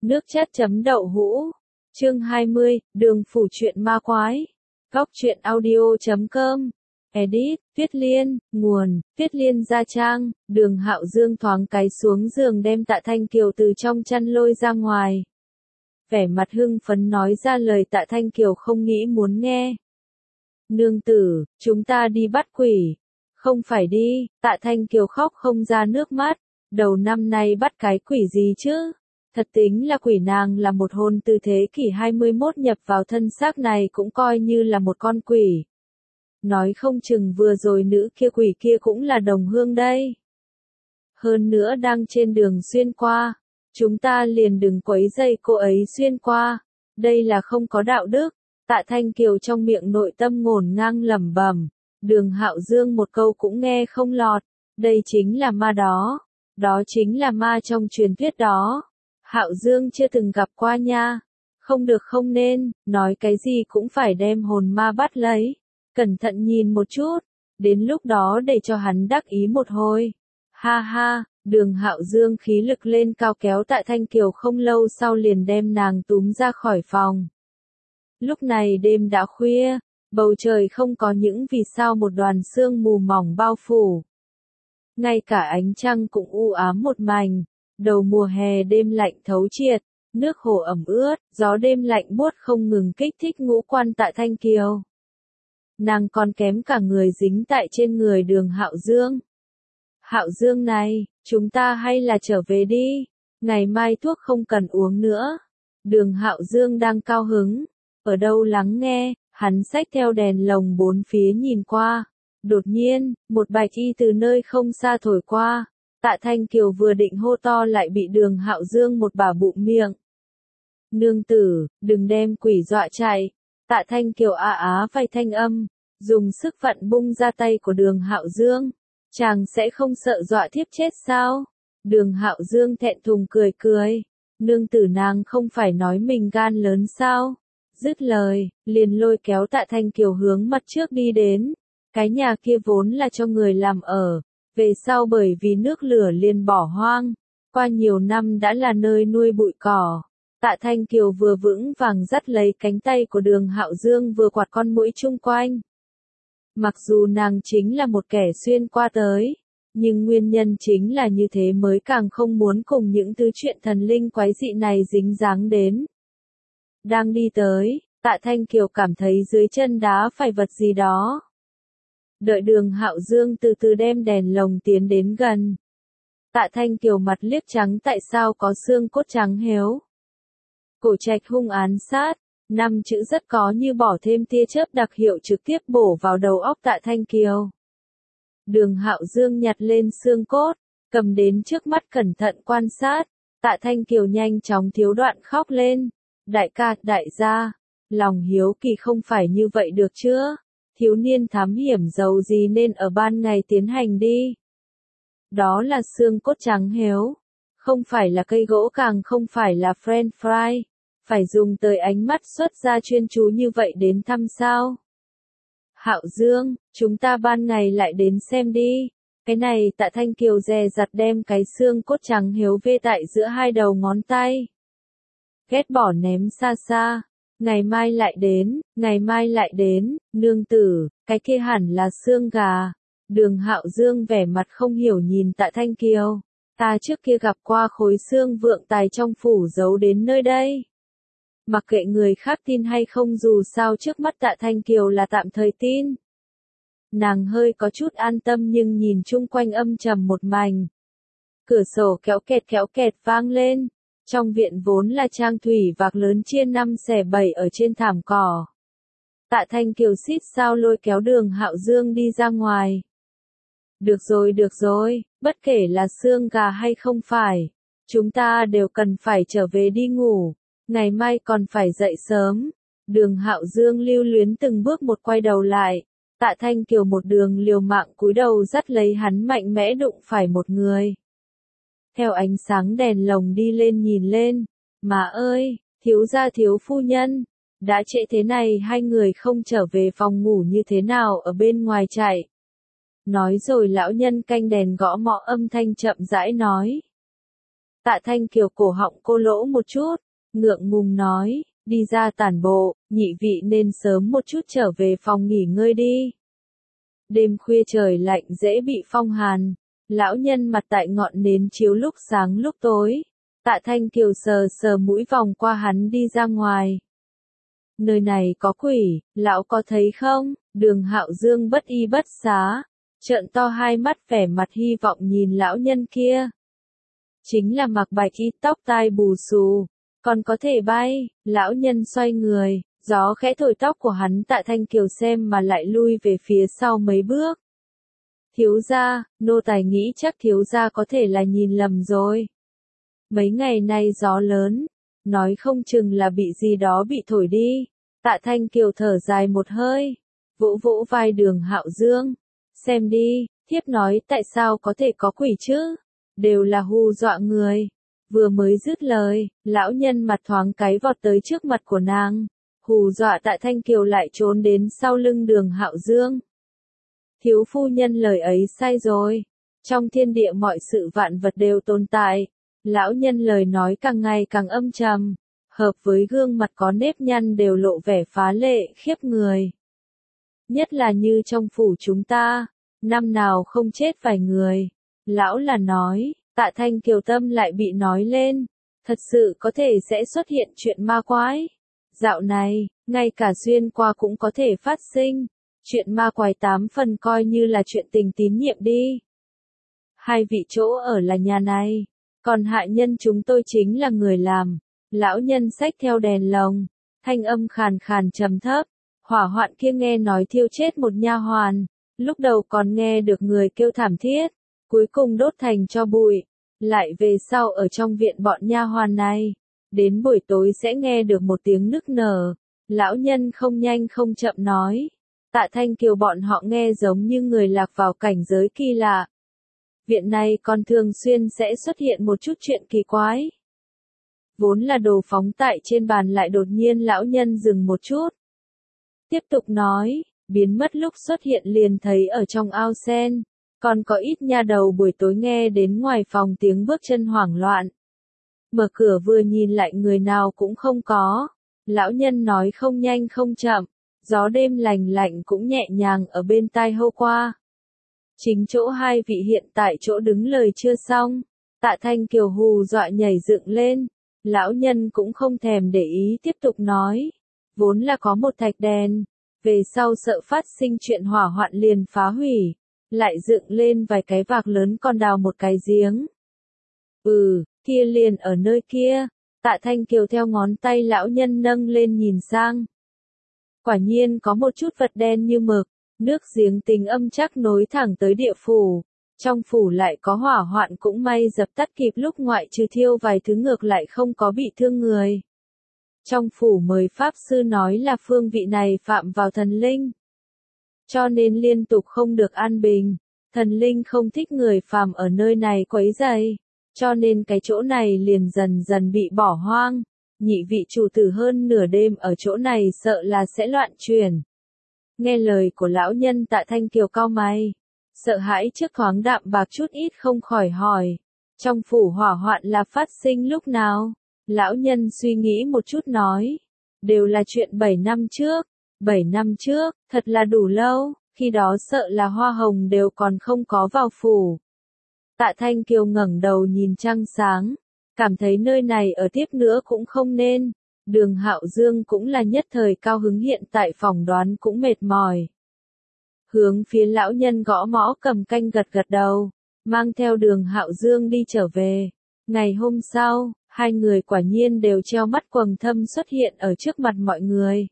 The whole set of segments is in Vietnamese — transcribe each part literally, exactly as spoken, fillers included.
Nước chất chấm đậu hũ. Chương hai mươi, Đường phủ truyện ma quái. Góc truyện audio chấm com. Edit, Tuyết Liên, nguồn, Tuyết Liên Gia Trang. Đường Hạo Dương thoáng cái xuống giường đem Tạ Thanh Kiều từ trong chăn lôi ra ngoài. Vẻ mặt hưng phấn nói ra lời Tạ Thanh Kiều không nghĩ muốn nghe. Nương tử, chúng ta đi bắt quỷ. Không phải đi, Tạ Thanh Kiều khóc không ra nước mắt. Đầu năm nay bắt cái quỷ gì chứ? Thật tính là quỷ, nàng là một hồn từ thế kỷ hai mươi mốt nhập vào thân xác này cũng coi như là một con quỷ. Nói không chừng vừa rồi nữ kia quỷ kia cũng là đồng hương đây. Hơn nữa đang trên đường xuyên qua, chúng ta liền đừng quấy rầy cô ấy xuyên qua, đây là không có đạo đức. Tạ Thanh Kiều trong miệng nội tâm ngổn ngang lẩm bẩm, Đường Hạo Dương một câu cũng nghe không lọt, đây chính là ma đó, đó chính là ma trong truyền thuyết đó. Hạo Dương chưa từng gặp qua nha. Không được, không nên, nói cái gì cũng phải đem hồn ma bắt lấy. Cẩn thận nhìn một chút, đến lúc đó để cho hắn đắc ý một hồi. Ha ha, Đường Hạo Dương khí lực lên cao kéo Tạ Thanh Kiều không lâu sau liền đem nàng túm ra khỏi phòng. Lúc này đêm đã khuya, bầu trời không có những vì sao, một đoàn sương mù mỏng bao phủ. Ngay cả ánh trăng cũng u ám một mảnh. Đầu mùa hè đêm lạnh thấu triệt, nước hồ ẩm ướt, gió đêm lạnh buốt không ngừng kích thích ngũ quan Tạ Thanh Kiều. Nàng còn kém cả người dính tại trên người Đường Hạo Dương. Hạo Dương này, chúng ta hay là trở về đi, ngày mai thuốc không cần uống nữa. Đường Hạo Dương đang cao hứng, ở đâu lắng nghe, hắn xách theo đèn lồng bốn phía nhìn qua. Đột nhiên, một bạch y từ nơi không xa thổi qua. Tạ Thanh Kiều vừa định hô to lại bị Đường Hạo Dương một bà bụng miệng. Nương tử, đừng đem quỷ dọa chạy. Tạ Thanh Kiều á á vài thanh âm, dùng sức vặn bung ra tay của Đường Hạo Dương. Chàng sẽ không sợ dọa thiếp chết sao? Đường Hạo Dương thẹn thùng cười cười. Nương tử, nàng không phải nói mình gan lớn sao? Dứt lời, liền lôi kéo Tạ Thanh Kiều hướng mặt trước đi đến. Cái nhà kia vốn là cho người làm ở. Về sau bởi vì nước lửa liền bỏ hoang, qua nhiều năm đã là nơi nuôi bụi cỏ. Tạ Thanh Kiều vừa vững vàng dắt lấy cánh tay của Đường Hạo Dương vừa quạt con muỗi chung quanh. Mặc dù nàng chính là một kẻ xuyên qua tới, nhưng nguyên nhân chính là như thế mới càng không muốn cùng những thứ chuyện thần linh quái dị này dính dáng đến. Đang đi tới, Tạ Thanh Kiều cảm thấy dưới chân đá phải vật gì đó. Đợi Đường Hạo Dương từ từ đem đèn lồng tiến đến gần. Tạ Thanh Kiều mặt liếc trắng, tại sao có xương cốt trắng héo. Cổ trạch hung án sát, năm chữ rất có như bỏ thêm tia chớp đặc hiệu trực tiếp bổ vào đầu óc Tạ Thanh Kiều. Đường Hạo Dương nhặt lên xương cốt, cầm đến trước mắt cẩn thận quan sát. Tạ Thanh Kiều nhanh chóng thiếu đoạn khóc lên. Đại ca, đại gia, lòng hiếu kỳ không phải như vậy được chưa? Thiếu niên thám hiểm giàu gì nên ở ban ngày tiến hành đi. Đó là xương cốt trắng héo, không phải là cây gỗ, càng không phải là french fry, phải dùng tới ánh mắt xuất ra chuyên chú như vậy đến thăm sao. Hạo Dương, chúng ta ban ngày lại đến xem đi. Cái này Tạ Thanh Kiều dè dặt đem cái xương cốt trắng héo vê tại giữa hai đầu ngón tay. Ghét bỏ ném xa xa. Ngày mai lại đến, ngày mai lại đến, nương tử, cái kia hẳn là xương gà. Đường Hạo Dương vẻ mặt không hiểu nhìn Tạ Thanh Kiều. Ta trước kia gặp qua khối xương vượng tài trong phủ giấu đến nơi đây. Mặc kệ người khác tin hay không, dù sao trước mắt Tạ Thanh Kiều là tạm thời tin. Nàng hơi có chút an tâm nhưng nhìn chung quanh âm trầm một mảnh. Cửa sổ kéo kẹt kéo kẹt vang lên. Trong viện vốn là trang thủy vạc lớn chia năm xẻ bảy ở trên thảm cỏ. Tạ Thanh Kiều xít sao lôi kéo Đường Hạo Dương đi ra ngoài. Được rồi, được rồi, bất kể là xương gà hay không phải, chúng ta đều cần phải trở về đi ngủ, ngày mai còn phải dậy sớm. Đường Hạo Dương lưu luyến từng bước một quay đầu lại. Tạ Thanh Kiều một đường liều mạng cúi đầu dắt lấy hắn, mạnh mẽ đụng phải một người. Theo ánh sáng đèn lồng đi lên nhìn lên, mà ơi, thiếu gia thiếu phu nhân, đã trễ thế này hai người không trở về phòng ngủ như thế nào ở bên ngoài chạy. Nói rồi lão nhân canh đèn gõ mõ âm thanh chậm rãi nói. Tạ Thanh Kiều cổ họng cô lỗ một chút, ngượng ngùng nói, đi ra tản bộ, nhị vị nên sớm một chút trở về phòng nghỉ ngơi đi. Đêm khuya trời lạnh dễ bị phong hàn, lão nhân mặt tại ngọn nến chiếu lúc sáng lúc tối. Tạ Thanh Kiều sờ sờ mũi vòng qua hắn đi ra ngoài. Nơi này có quỷ, lão có thấy không? Đường Hạo Dương bất y bất xá, trợn to hai mắt vẻ mặt hy vọng nhìn lão nhân kia. Chính là mặc bạch y tóc tai bù xù, còn có thể bay. Lão nhân xoay người, gió khẽ thổi tóc của hắn. Tạ Thanh Kiều xem mà lại lui về phía sau mấy bước. Thiếu gia, nô tài nghĩ chắc thiếu gia có thể là nhìn lầm rồi. Mấy ngày nay gió lớn, nói không chừng là bị gì đó bị thổi đi. Tạ Thanh Kiều thở dài một hơi, vỗ vỗ vai Đường Hạo Dương. Xem đi, thiếp nói tại sao có thể có quỷ chứ? Đều là hù dọa người. Vừa mới dứt lời, lão nhân mặt thoáng cái vọt tới trước mặt của nàng, hù dọa Tạ Thanh Kiều lại trốn đến sau lưng Đường Hạo Dương. Thiếu phu nhân lời ấy sai rồi. Trong thiên địa mọi sự vạn vật đều tồn tại. Lão nhân lời nói càng ngày càng âm trầm, hợp với gương mặt có nếp nhăn đều lộ vẻ phá lệ khiếp người. Nhất là như trong phủ chúng ta, năm nào không chết vài người. Lão là nói, Tạ Thanh Kiều tâm lại bị nói lên, thật sự có thể sẽ xuất hiện chuyện ma quái. Dạo này, ngay cả xuyên qua cũng có thể phát sinh, chuyện ma quái tám phần coi như là chuyện tình tín nhiệm đi. Hai vị chỗ ở là nhà này, còn hạ nhân chúng tôi chính là người làm. Lão nhân xách theo đèn lồng, thanh âm khàn khàn trầm thấp. Hỏa hoạn kia nghe nói thiêu chết một nha hoàn, lúc đầu còn nghe được người kêu thảm thiết, cuối cùng đốt thành tro bụi. Lại về sau ở trong viện bọn nha hoàn này, đến buổi tối sẽ nghe được một tiếng nức nở. Lão nhân không nhanh không chậm nói, Tạ Thanh Kiều bọn họ nghe giống như người lạc vào cảnh giới kỳ lạ. Viện này còn thường xuyên sẽ xuất hiện một chút chuyện kỳ quái. Vốn là đồ phóng tại trên bàn lại đột nhiên lão nhân dừng một chút. Tiếp tục nói, biến mất lúc xuất hiện liền thấy ở trong ao sen, còn có ít nha đầu buổi tối nghe đến ngoài phòng tiếng bước chân hoảng loạn. Mở cửa vừa nhìn lại người nào cũng không có. Lão nhân nói không nhanh không chậm, gió đêm lành lạnh cũng nhẹ nhàng ở bên tai hô qua. Chính chỗ hai vị hiện tại chỗ đứng lời chưa xong, Tạ Thanh Kiều hù dọa nhảy dựng lên. Lão nhân cũng không thèm để ý tiếp tục nói, vốn là có một thạch đèn, về sau sợ phát sinh chuyện hỏa hoạn liền phá hủy, lại dựng lên vài cái vạc lớn còn đào một cái giếng. Ừ, kia liền ở nơi kia. Tạ Thanh Kiều theo ngón tay lão nhân nâng lên nhìn sang. Quả nhiên có một chút vật đen như mực, nước giếng tính âm chắc nối thẳng tới địa phủ. Trong phủ lại có hỏa hoạn cũng may dập tắt kịp lúc, ngoại trừ thiêu vài thứ ngược lại không có bị thương người. Trong phủ mời pháp sư nói là phương vị này phạm vào thần linh, cho nên liên tục không được an bình. Thần linh không thích người phàm ở nơi này quấy rầy, cho nên cái chỗ này liền dần dần bị bỏ hoang. Nhị vị chủ tử hơn nửa đêm ở chỗ này sợ là sẽ loạn chuyển. Nghe lời của lão nhân, Tạ Thanh Kiều cau mày, sợ hãi trước thoáng đạm bạc chút ít không khỏi hỏi, trong phủ hỏa hoạn là phát sinh lúc nào? Lão nhân suy nghĩ một chút nói, đều là chuyện bảy năm trước. Bảy năm trước, thật là đủ lâu, khi đó sợ là Hoa Hồng đều còn không có vào phủ. Tạ Thanh Kiều ngẩng đầu nhìn trăng sáng, cảm thấy nơi này ở tiếp nữa cũng không nên. Đường Hạo Dương cũng là nhất thời cao hứng, hiện tại phỏng đoán cũng mệt mỏi. Hướng phía lão nhân gõ mõ cầm canh gật gật đầu, mang theo Đường Hạo Dương đi trở về. Ngày hôm sau, hai người quả nhiên đều treo mắt quầng thâm xuất hiện ở trước mặt mọi người.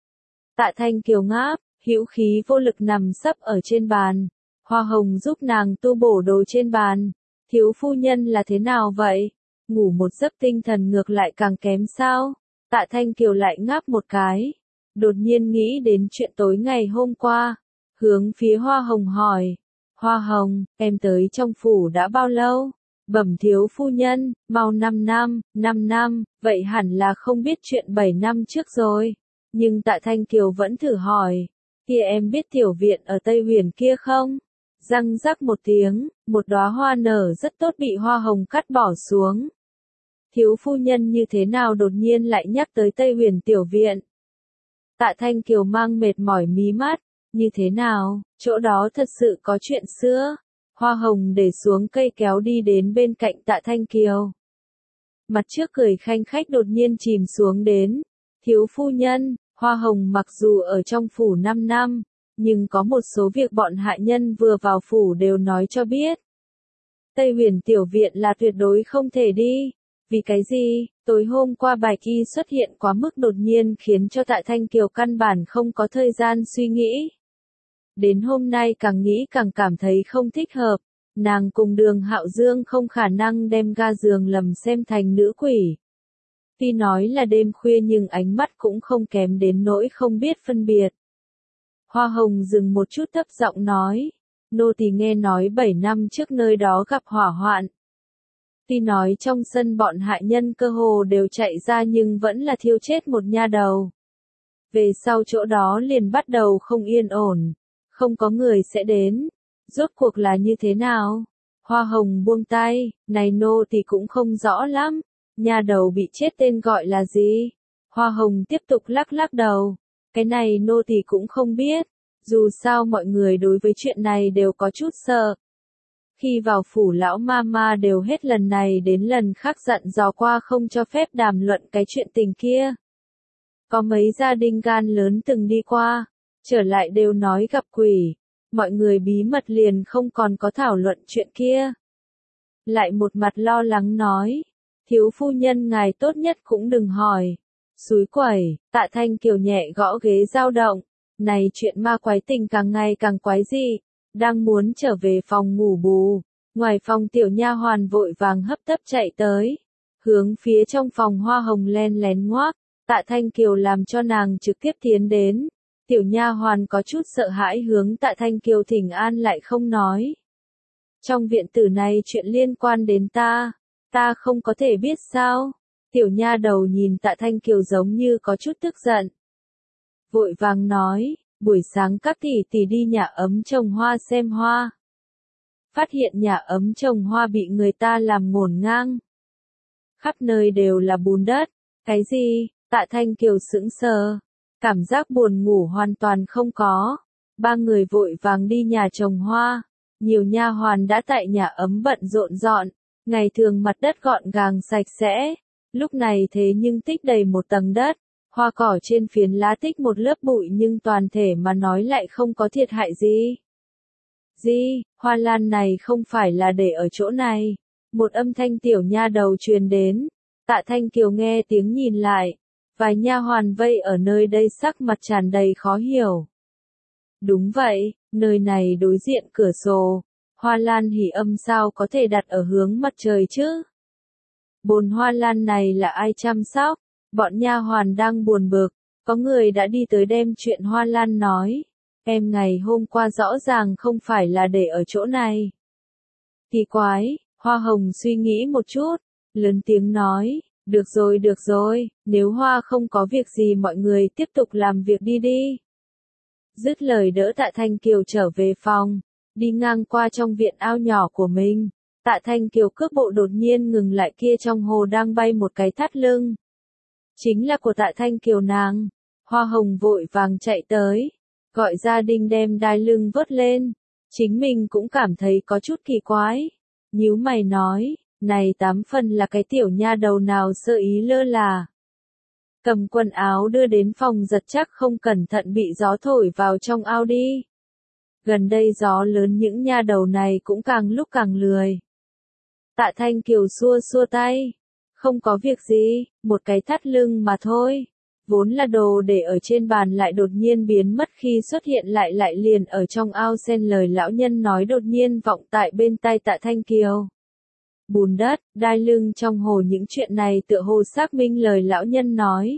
Tạ Thanh Kiều ngáp, hữu khí vô lực nằm sấp ở trên bàn. Hoa Hồng giúp nàng tu bổ đồ trên bàn. Thiếu phu nhân là thế nào vậy? Ngủ một giấc tinh thần ngược lại càng kém sao? Tạ Thanh Kiều lại ngáp một cái. Đột nhiên nghĩ đến chuyện tối ngày hôm qua. Hướng phía Hoa Hồng hỏi. Hoa Hồng, em tới trong phủ đã bao lâu? Bẩm thiếu phu nhân, mau năm năm, năm năm, vậy hẳn là không biết chuyện bảy năm trước rồi. Nhưng Tạ Thanh Kiều vẫn thử hỏi, kia em biết tiểu viện ở Tây Huyền kia không? Răng rắc một tiếng, một đóa hoa nở rất tốt bị Hoa Hồng cắt bỏ xuống. Thiếu phu nhân như thế nào đột nhiên lại nhắc tới Tây Huyền tiểu viện. Tạ Thanh Kiều mang mệt mỏi mí mắt, như thế nào, chỗ đó thật sự có chuyện xưa. Hoa Hồng để xuống cây kéo đi đến bên cạnh Tạ Thanh Kiều. Mặt trước cười khanh khách đột nhiên chìm xuống đến. Thiếu phu nhân, Hoa Hồng mặc dù ở trong phủ năm năm, nhưng có một số việc bọn hạ nhân vừa vào phủ đều nói cho biết. Tây Huyền tiểu viện là tuyệt đối không thể đi. Vì cái gì, tối hôm qua Bạch Y xuất hiện quá mức đột nhiên khiến cho Tạ Thanh Kiều căn bản không có thời gian suy nghĩ. Đến hôm nay càng nghĩ càng cảm thấy không thích hợp, nàng cùng Đường Hạo Dương không khả năng đem ga giường lầm xem thành nữ quỷ. Tuy nói là đêm khuya nhưng ánh mắt cũng không kém đến nỗi không biết phân biệt. Hoa Hồng dừng một chút thấp giọng nói, nô tỳ nghe nói bảy năm trước nơi đó gặp hỏa hoạn. Tuy nói trong sân bọn hạ nhân cơ hồ đều chạy ra nhưng vẫn là thiêu chết một nha đầu. Về sau chỗ đó liền bắt đầu không yên ổn, không có người sẽ đến. Rốt cuộc là như thế nào? Hoa Hồng buông tay, này nô tỳ cũng không rõ lắm. Nha đầu bị chết tên gọi là gì? Hoa Hồng tiếp tục lắc lắc đầu. Cái này nô tỳ cũng không biết. Dù sao mọi người đối với chuyện này đều có chút sợ. Khi vào phủ lão ma ma đều hết lần này đến lần khác dặn dò qua không cho phép đàm luận cái chuyện tình kia. Có mấy gia đình gan lớn từng đi qua, trở lại đều nói gặp quỷ. Mọi người bí mật liền không còn có thảo luận chuyện kia. Lại một mặt lo lắng nói, thiếu phu nhân ngài tốt nhất cũng đừng hỏi. Xúi quẩy, Tạ Thanh Kiều nhẹ gõ ghế dao động. Này chuyện ma quái tình càng ngày càng quái dị. Đang muốn trở về phòng ngủ bù, ngoài phòng tiểu nha hoàn vội vàng hấp tấp chạy tới, hướng phía trong phòng Hoa Hồng len lén ngoác. Tạ Thanh Kiều làm cho nàng trực tiếp tiến đến. Tiểu nha hoàn có chút sợ hãi hướng Tạ Thanh Kiều thỉnh an lại không nói. Trong viện tử này chuyện liên quan đến ta, ta không có thể biết sao? Tiểu nha đầu nhìn Tạ Thanh Kiều giống như có chút tức giận. Vội vàng nói, buổi sáng các tỷ tỷ đi nhà ấm trồng hoa xem hoa. Phát hiện nhà ấm trồng hoa bị người ta làm ngổn ngang. Khắp nơi đều là bùn đất. Cái gì? Tạ Thanh Kiều sững sờ. Cảm giác buồn ngủ hoàn toàn không có. Ba người vội vàng đi nhà trồng hoa. Nhiều nha hoàn đã tại nhà ấm bận rộn dọn. Ngày thường mặt đất gọn gàng sạch sẽ. Lúc này thế nhưng tích đầy một tầng đất. Hoa cỏ trên phiến lá tích một lớp bụi nhưng toàn thể mà nói lại không có thiệt hại gì. Gì, hoa lan này không phải là để ở chỗ này. Một âm thanh tiểu nha đầu truyền đến. Tạ Thanh Kiều nghe tiếng nhìn lại. Vài nha hoàn vây ở nơi đây sắc mặt tràn đầy khó hiểu. Đúng vậy, nơi này đối diện cửa sổ. Hoa lan hỉ âm sao có thể đặt ở hướng mặt trời chứ? Bồn hoa lan này là ai chăm sóc? Bọn nha hoàn đang buồn bực, có người đã đi tới đem chuyện hoa lan nói. Em ngày hôm qua rõ ràng không phải là để ở chỗ này. Kỳ quái, Hoa Hồng suy nghĩ một chút, lớn tiếng nói, được rồi được rồi, nếu Hoa không có việc gì mọi người tiếp tục làm việc đi đi. Dứt lời đỡ Tạ Thanh Kiều trở về phòng, đi ngang qua trong viện ao nhỏ của mình. Tạ Thanh Kiều cước bộ đột nhiên ngừng lại, kia trong hồ đang bay một cái thắt lưng. Chính là của Tạ Thanh Kiều nàng. Hoa Hồng vội vàng chạy tới, gọi gia đình đem đai lưng vớt lên. Chính mình cũng cảm thấy có chút kỳ quái. Nhíu mày nói, này tám phần là cái tiểu nha đầu nào sơ ý lơ là. Cầm quần áo đưa đến phòng giặt chắc không cẩn thận bị gió thổi vào trong ao đi. Gần đây gió lớn những nha đầu này cũng càng lúc càng lười. Tạ Thanh Kiều xua xua tay. Không có việc gì, một cái thắt lưng mà thôi. Vốn là đồ để ở trên bàn lại đột nhiên biến mất, khi xuất hiện lại lại liền ở trong ao sen. Lời lão nhân nói đột nhiên vọng tại bên tai Tạ Thanh Kiều. Bùn đất, đai lưng trong hồ, những chuyện này tựa hồ xác minh lời lão nhân nói.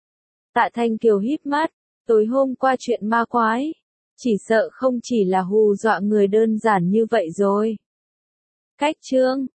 Tạ Thanh Kiều híp mắt, tối hôm qua chuyện ma quái. Chỉ sợ không chỉ là hù dọa người đơn giản như vậy rồi. Cách chương